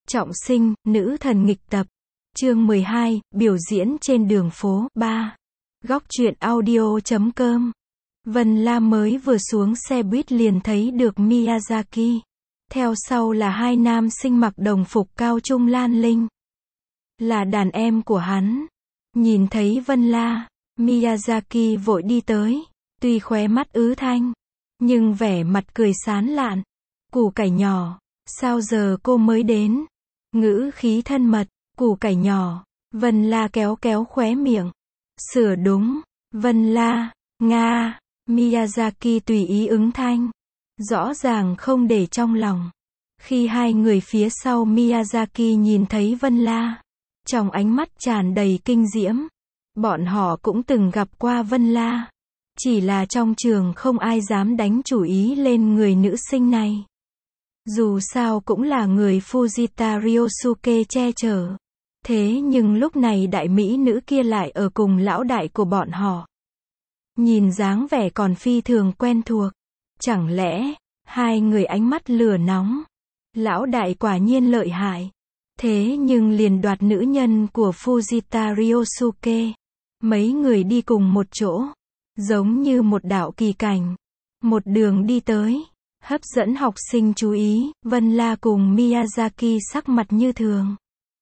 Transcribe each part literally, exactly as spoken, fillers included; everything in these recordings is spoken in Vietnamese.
Trọng sinh, nữ thần nghịch tập. Chương mười hai, biểu diễn trên đường phố. ba. Góc truyện audio chấm com. Vân La mới vừa xuống xe buýt liền thấy được Miyazaki. Theo sau là hai nam sinh mặc đồng phục cao trung Lan Linh. Là đàn em của hắn. Nhìn thấy Vân La, Miyazaki vội đi tới. Tuy khóe mắt ứ thanh, nhưng vẻ mặt cười sán lạn. Củ cải nhỏ, sao giờ cô mới đến? Ngữ khí thân mật, củ cải nhỏ. Vân La kéo kéo khóe miệng. Sửa đúng, Vân La, Nga. Miyazaki tùy ý ứng thanh. Rõ ràng không để trong lòng. Khi hai người phía sau Miyazaki nhìn thấy Vân La, trong ánh mắt tràn đầy kinh diễm. Bọn họ cũng từng gặp qua Vân La. Chỉ là trong trường không ai dám đánh chủ ý lên người nữ sinh này. Dù sao cũng là người Fujita Ryosuke che chở. Thế nhưng lúc này đại mỹ nữ kia lại ở cùng lão đại của bọn họ. Nhìn dáng vẻ còn phi thường quen thuộc. Chẳng lẽ, hai người ánh mắt lửa nóng. Lão đại quả nhiên lợi hại. Thế nhưng liền đoạt nữ nhân của Fujita Ryosuke. Mấy người đi cùng một chỗ. Giống như một đạo kỳ cảnh. Một đường đi tới. Hấp dẫn học sinh chú ý, Vân La cùng Miyazaki sắc mặt như thường.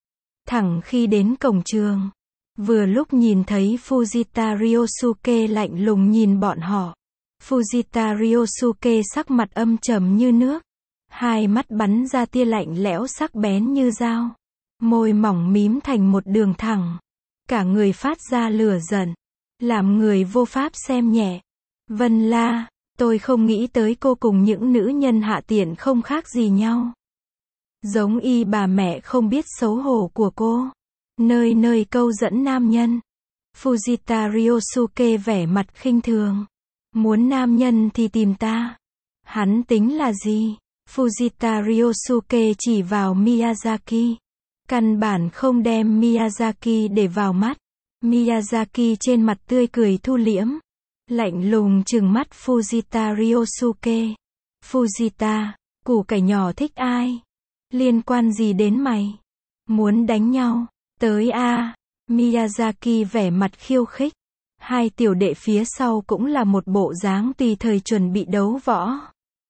Thẳng khi đến cổng trường. Vừa lúc nhìn thấy Fujita Ryosuke lạnh lùng nhìn bọn họ. Fujita Ryosuke sắc mặt âm trầm như nước. Hai mắt bắn ra tia lạnh lẽo sắc bén như dao. Môi mỏng mím thành một đường thẳng. Cả người phát ra lửa giận. Làm người vô pháp xem nhẹ. Vân La, tôi không nghĩ tới cô cùng những nữ nhân hạ tiện không khác gì nhau. Giống y bà mẹ không biết xấu hổ của cô. Nơi nơi câu dẫn nam nhân. Fujita Ryosuke vẻ mặt khinh thường. Muốn nam nhân thì tìm ta. Hắn tính là gì? Fujita Ryosuke chỉ vào Miyazaki. Căn bản không đem Miyazaki để vào mắt. Miyazaki trên mặt tươi cười thu liễm. Lạnh lùng trừng mắt Fujita Ryosuke. Fujita, củ cải nhỏ thích ai? Liên quan gì đến mày? Muốn đánh nhau? Tới a à. Miyazaki vẻ mặt khiêu khích. Hai tiểu đệ phía sau cũng là một bộ dáng tùy thời chuẩn bị đấu võ.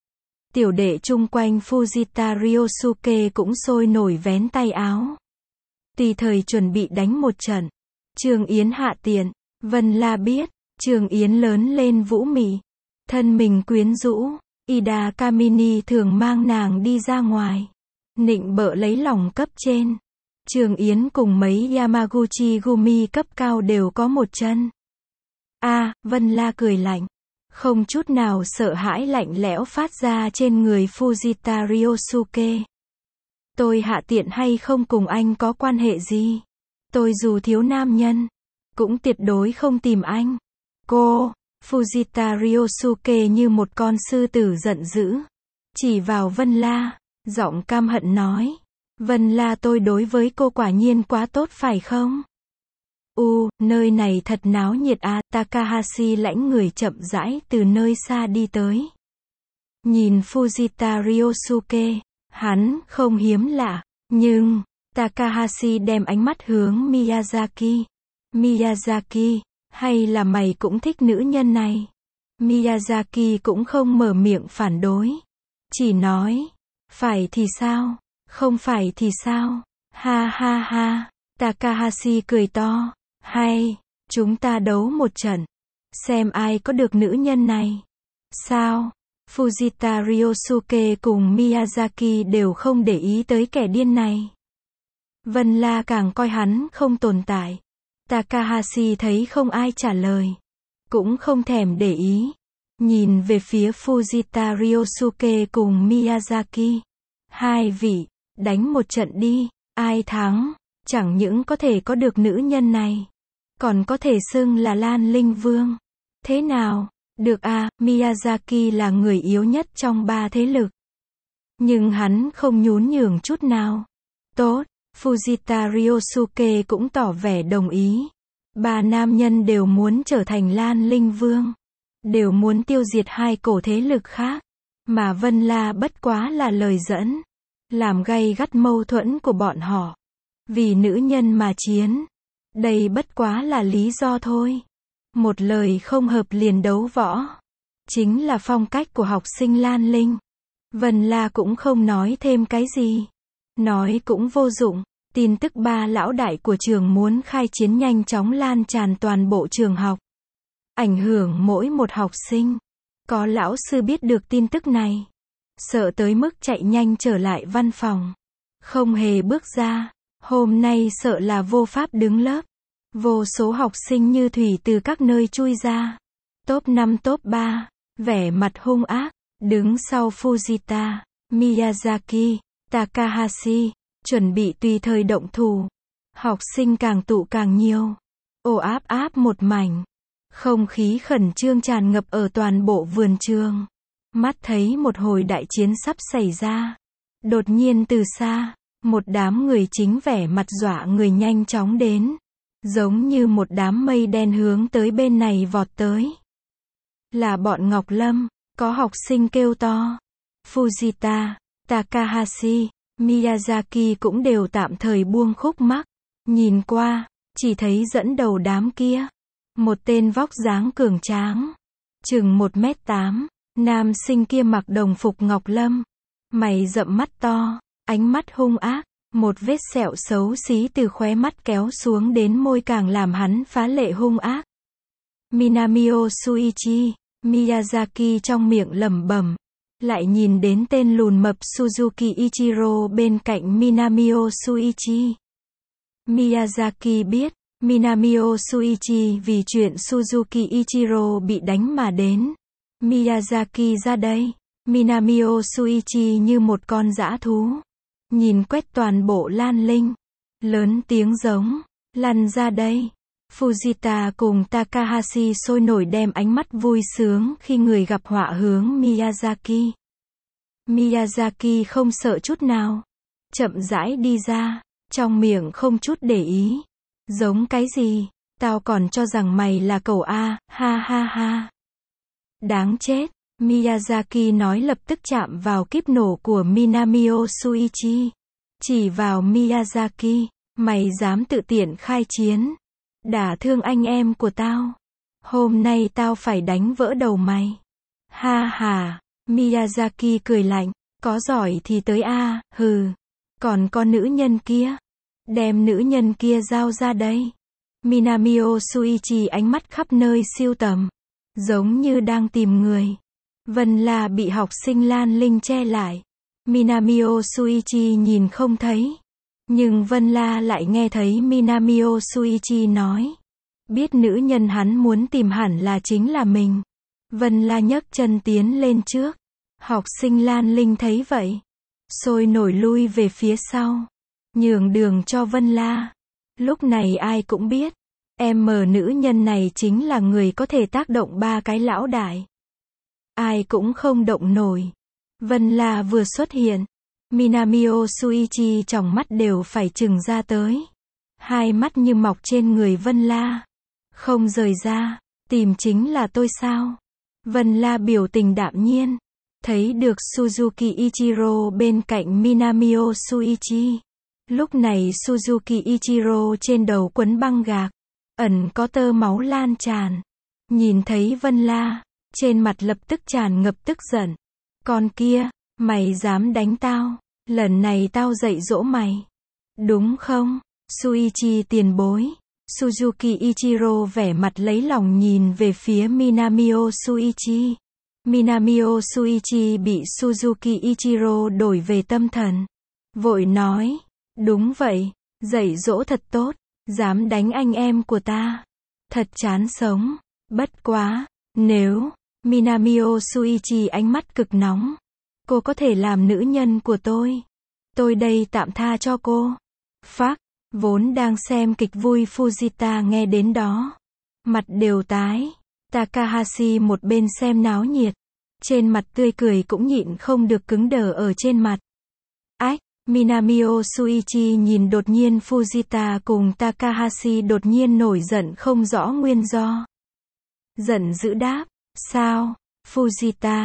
Tiểu đệ chung quanh Fujita Ryosuke cũng sôi nổi vén tay áo. Tùy thời chuẩn bị đánh một trận. Trường Yến hạ tiện. Vân La biết. Trường Yến lớn lên vũ mị. Thân mình quyến rũ. Ida Kamini thường mang nàng đi ra ngoài. Nịnh bợ lấy lòng cấp trên. Trường Yến cùng mấy Yamaguchi Gumi cấp cao đều có một chân. A, à, Vân La cười lạnh. Không chút nào sợ hãi lạnh lẽo phát ra trên người Fujita Ryosuke. Tôi hạ tiện hay không cùng anh có quan hệ gì? Tôi dù thiếu nam nhân, cũng tuyệt đối không tìm anh. Cô, Fujita Ryosuke như một con sư tử giận dữ. Chỉ vào Vân La, giọng căm hận nói. Vân La, tôi đối với cô quả nhiên quá tốt phải không? U, nơi này thật náo nhiệt à. Takahashi lãnh người chậm rãi từ nơi xa đi tới. Nhìn Fujita Ryosuke, hắn không hiếm lạ. Nhưng, Takahashi đem ánh mắt hướng Miyazaki. Miyazaki, hay là mày cũng thích nữ nhân này? Miyazaki cũng không mở miệng phản đối. Chỉ nói, phải thì sao? Không phải thì sao? Ha ha ha. Takahashi cười to. Hay, chúng ta đấu một trận. Xem ai có được nữ nhân này. Sao? Fujita Ryosuke cùng Miyazaki đều không để ý tới kẻ điên này. Vân La càng coi hắn không tồn tại. Takahashi thấy không ai trả lời. Cũng không thèm để ý. Nhìn về phía Fujita Ryosuke cùng Miyazaki. Hai vị, đánh một trận đi. Ai thắng, chẳng những có thể có được nữ nhân này. Còn có thể xưng là Lan Linh Vương. Thế nào? Được à, Miyazaki là người yếu nhất trong ba thế lực. Nhưng hắn không nhún nhường chút nào. Tốt. Fujita Ryosuke cũng tỏ vẻ đồng ý. Ba nam nhân đều muốn trở thành Lan Linh Vương. Đều muốn tiêu diệt hai cổ thế lực khác. Mà Vân La bất quá là lời dẫn. làm gay gắt mâu thuẫn của bọn họ. Vì nữ nhân mà chiến. Đây bất quá là lý do thôi. Một lời không hợp liền đấu võ. Chính là phong cách của học sinh Lan Linh. Vân La cũng không nói thêm cái gì. Nói cũng vô dụng. Tin tức ba lão đại của trường muốn khai chiến nhanh chóng lan tràn toàn bộ trường học. Ảnh hưởng mỗi một học sinh. Có lão sư biết được tin tức này. Sợ tới mức chạy nhanh trở lại văn phòng. Không hề bước ra. Hôm nay sợ là vô pháp đứng lớp. Vô số học sinh như thủy từ các nơi chui ra. Top năm top ba. Vẻ mặt hung ác. Đứng sau Fujita, Miyazaki, Takahashi. Chuẩn bị tùy thời động thủ. Học sinh càng tụ càng nhiều. Ồ áp áp một mảnh. Không khí khẩn trương tràn ngập ở toàn bộ vườn trường. Mắt thấy một hồi đại chiến sắp xảy ra. Đột nhiên từ xa, một đám người chính vẻ mặt dọa người nhanh chóng đến. Giống như một đám mây đen hướng tới bên này vọt tới. Là bọn Ngọc Lâm, có học sinh kêu to. Fujita, Takahashi, Miyazaki cũng đều tạm thời buông khúc mắc. Nhìn qua, chỉ thấy dẫn đầu đám kia. Một tên vóc dáng cường tráng. Chừng một mét tám. Nam sinh kia mặc đồng phục Ngọc Lâm. Mày rậm mắt to. Ánh mắt hung ác. Một vết sẹo xấu xí từ khóe mắt kéo xuống đến môi càng làm hắn phá lệ hung ác. Minamio Shuichi. Miyazaki trong miệng lẩm bẩm. Lại nhìn đến tên lùn mập Suzuki Ichiro bên cạnh Minamio Shuichi. Miyazaki biết, Minamio Shuichi vì chuyện Suzuki Ichiro bị đánh mà đến. Miyazaki ra đây. Minamio Shuichi như một con dã thú. Nhìn quét toàn bộ Lan Linh. Lớn tiếng giống. Lăn ra đây. Fujita cùng Takahashi sôi nổi đem ánh mắt vui sướng khi người gặp họa hướng Miyazaki. Miyazaki không sợ chút nào. Chậm rãi đi ra. Trong miệng không chút để ý. Giống cái gì? Tao còn cho rằng mày là cẩu A, ha ha ha. Đáng chết. Miyazaki nói lập tức chạm vào kíp nổ của Minamio Shuichi. Chỉ vào Miyazaki. Mày dám tự tiện khai chiến. Đả thương anh em của tao. Hôm nay tao phải đánh vỡ đầu mày. Ha ha. Miyazaki cười lạnh. Có giỏi thì tới A, hừ. Còn con nữ nhân kia. Đem nữ nhân kia giao ra đây. Minamio Shuichi ánh mắt khắp nơi siêu tầm. Giống như đang tìm người. Vân La bị học sinh Lan Linh che lại. Minamio Shuichi nhìn không thấy. Nhưng Vân La lại nghe thấy Minamio Shuichi nói. Biết nữ nhân hắn muốn tìm hẳn là chính là mình. Vân La nhấc chân tiến lên trước. Học sinh Lan Linh thấy vậy. Sôi nổi lui về phía sau. Nhường đường cho Vân La. Lúc này ai cũng biết. Em mờ nữ nhân này chính là người có thể tác động ba cái lão đại. Ai cũng không động nổi. Vân La vừa xuất hiện. Minamio Shuichi trong mắt đều phải trừng ra tới. Hai mắt như mọc trên người Vân La. Không rời ra. Tìm chính là tôi sao? Vân La biểu tình đạm nhiên. Thấy được Suzuki Ichiro bên cạnh Minamio Shuichi. Lúc này Suzuki Ichiro trên đầu quấn băng gạc. Ẩn có tơ máu lan tràn. Nhìn thấy Vân La. Trên mặt lập tức tràn ngập tức giận. Con kia, mày dám đánh tao. Lần này tao dạy dỗ mày. Đúng không? Shuichi tiền bối. Suzuki Ichiro vẻ mặt lấy lòng nhìn về phía Minamio Shuichi. Minamio Shuichi bị Suzuki Ichiro đổi về tâm thần. Vội nói. Đúng vậy. Dạy dỗ thật tốt. Dám đánh anh em của ta. Thật chán sống. Bất quá. Nếu. Minamio Shuichi ánh mắt cực nóng. Cô có thể làm nữ nhân của tôi. Tôi đây tạm tha cho cô. Phác. Vốn đang xem kịch vui Fujita nghe đến đó. Mặt đều tái. Takahashi một bên xem náo nhiệt. Trên mặt tươi cười cũng nhịn không được cứng đờ ở trên mặt. Ách. Minamio Shuichi nhìn đột nhiên Fujita cùng Takahashi đột nhiên nổi giận không rõ nguyên do. Giận dữ đáp. Sao? Fujita.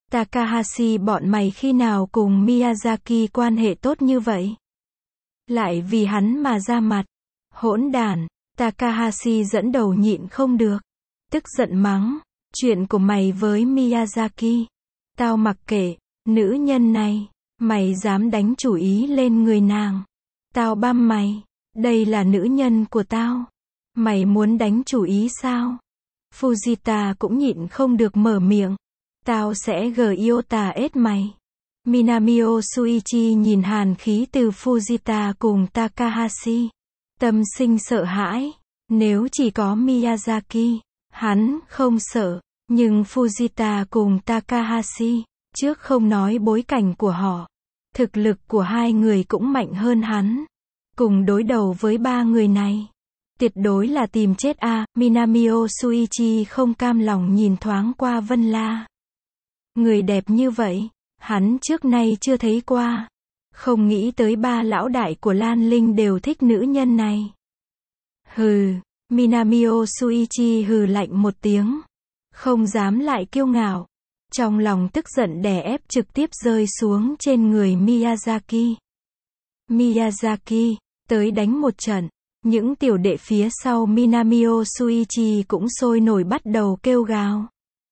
Takahashi bọn mày khi nào cùng Miyazaki quan hệ tốt như vậy? Lại vì hắn mà ra mặt. Hỗn đản. Takahashi dẫn đầu nhịn không được. Tức giận mắng. Chuyện của mày với Miyazaki. Tao mặc kệ. Nữ nhân này. Mày dám đánh chủ ý lên người nàng. Tao băm mày. Đây là nữ nhân của tao. Mày muốn đánh chủ ý sao? Fujita cũng nhịn không được mở miệng. Tao sẽ gờ Iota ết mày. Minamio Shuichi nhìn hàn khí từ Fujita cùng Takahashi. Tâm sinh sợ hãi. Nếu chỉ có Miyazaki, hắn không sợ. Nhưng Fujita cùng Takahashi, trước không nói bối cảnh của họ, thực lực của hai người cũng mạnh hơn hắn. Cùng đối đầu với ba người này, tuyệt đối là tìm chết a. À, Minamio Shuichi không cam lòng nhìn thoáng qua Vân La. Người đẹp như vậy, hắn trước nay chưa thấy qua. Không nghĩ tới ba lão đại của Lan Linh đều thích nữ nhân này. Hừ, Minamio Shuichi hừ lạnh một tiếng. Không dám lại kiêu ngạo. Trong lòng tức giận đè ép trực tiếp rơi xuống trên người Miyazaki. Miyazaki, tới đánh một trận. Những tiểu đệ phía sau Minamio Shuichi cũng sôi nổi bắt đầu kêu gào.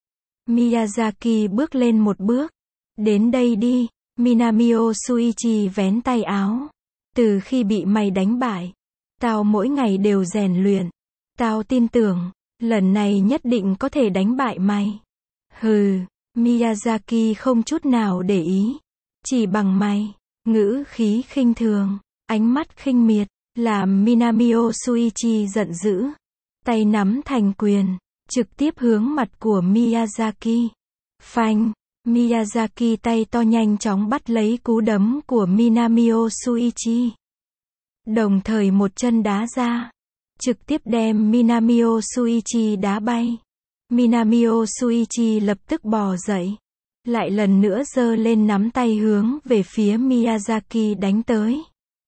Miyazaki bước lên một bước. Đến đây đi. Minamio Shuichi vén tay áo. Từ khi bị mày đánh bại, tao mỗi ngày đều rèn luyện. Tao tin tưởng, lần này nhất định có thể đánh bại mày. Hừ, Miyazaki không chút nào để ý. Chỉ bằng mày, ngữ khí khinh thường, ánh mắt khinh miệt, làm Minamio Shuichi giận dữ. Tay nắm thành quyền, trực tiếp hướng mặt của Miyazaki. Phanh, Miyazaki tay to nhanh chóng bắt lấy cú đấm của Minamio Shuichi. Đồng thời một chân đá ra, trực tiếp đem Minamio Shuichi đá bay. Minamio Shuichi lập tức bò dậy, lại lần nữa giơ lên nắm tay hướng về phía Miyazaki đánh tới.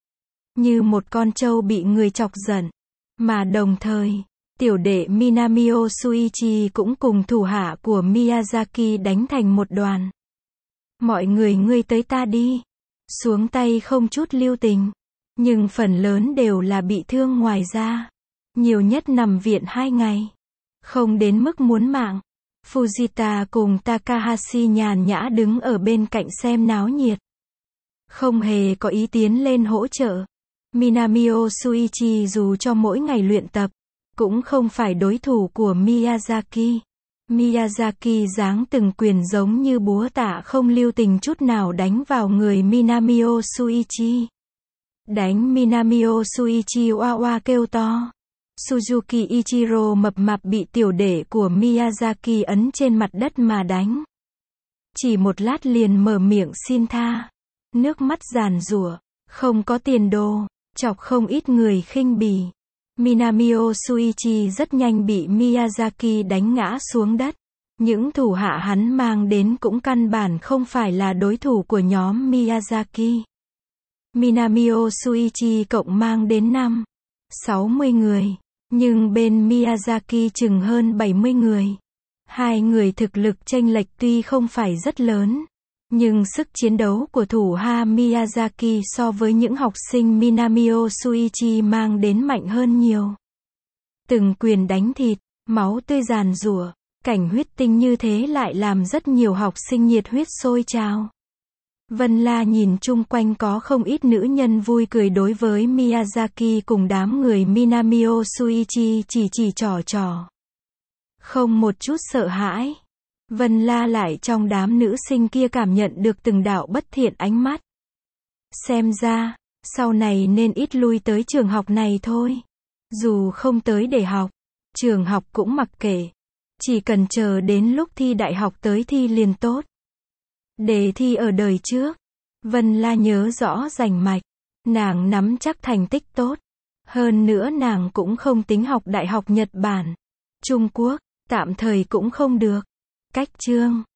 Như một con trâu bị người chọc giận. Mà đồng thời, tiểu đệ Minamio Shuichi cũng cùng thủ hạ của Miyazaki đánh thành một đoàn. Mọi người ngươi tới ta đi. Xuống tay không chút lưu tình. Nhưng phần lớn đều là bị thương ngoài da. Nhiều nhất nằm viện hai ngày. Không đến mức muốn mạng. Fujita cùng Takahashi nhàn nhã đứng ở bên cạnh xem náo nhiệt. Không hề có ý tiến lên hỗ trợ. Minamio Shuichi dù cho mỗi ngày luyện tập, cũng không phải đối thủ của Miyazaki. Miyazaki giáng từng quyền giống như búa tạ không lưu tình chút nào đánh vào người Minamio Shuichi. Đánh Minamio Shuichi oa oa kêu to. Suzuki Ichiro mập mạp bị tiểu đệ của Miyazaki ấn trên mặt đất mà đánh. Chỉ một lát liền mở miệng xin tha. Nước mắt giàn giụa, không có tiền đồ, chọc không ít người khinh bỉ. Minamio Shuichi rất nhanh bị Miyazaki đánh ngã xuống đất. Những thủ hạ hắn mang đến cũng căn bản không phải là đối thủ của nhóm Miyazaki. Minamio Shuichi cộng mang đến năm, sáu mươi người, nhưng bên Miyazaki chừng hơn bảy mươi người. Hai người thực lực chênh lệch tuy không phải rất lớn, nhưng sức chiến đấu của thủ hạ Miyazaki so với những học sinh Minamio Shuichi mang đến mạnh hơn nhiều. Từng quyền đánh thịt, máu tươi giàn giụa, cảnh huyết tinh như thế lại làm rất nhiều học sinh nhiệt huyết sôi trào. Vân La nhìn chung quanh có không ít nữ nhân vui cười đối với Miyazaki cùng đám người Minamio Shuichi chỉ chỉ trò trò. Không một chút sợ hãi. Vân La lại trong đám nữ sinh kia cảm nhận được từng đạo bất thiện ánh mắt. Xem ra, sau này nên ít lui tới trường học này thôi. Dù không tới để học, trường học cũng mặc kệ. Chỉ cần chờ đến lúc thi đại học tới thi liền tốt. Đề thi ở đời trước, Vân La nhớ rõ rành mạch. Nàng nắm chắc thành tích tốt. Hơn nữa nàng cũng không tính học đại học Nhật Bản, Trung Quốc, tạm thời cũng không được. Cách chương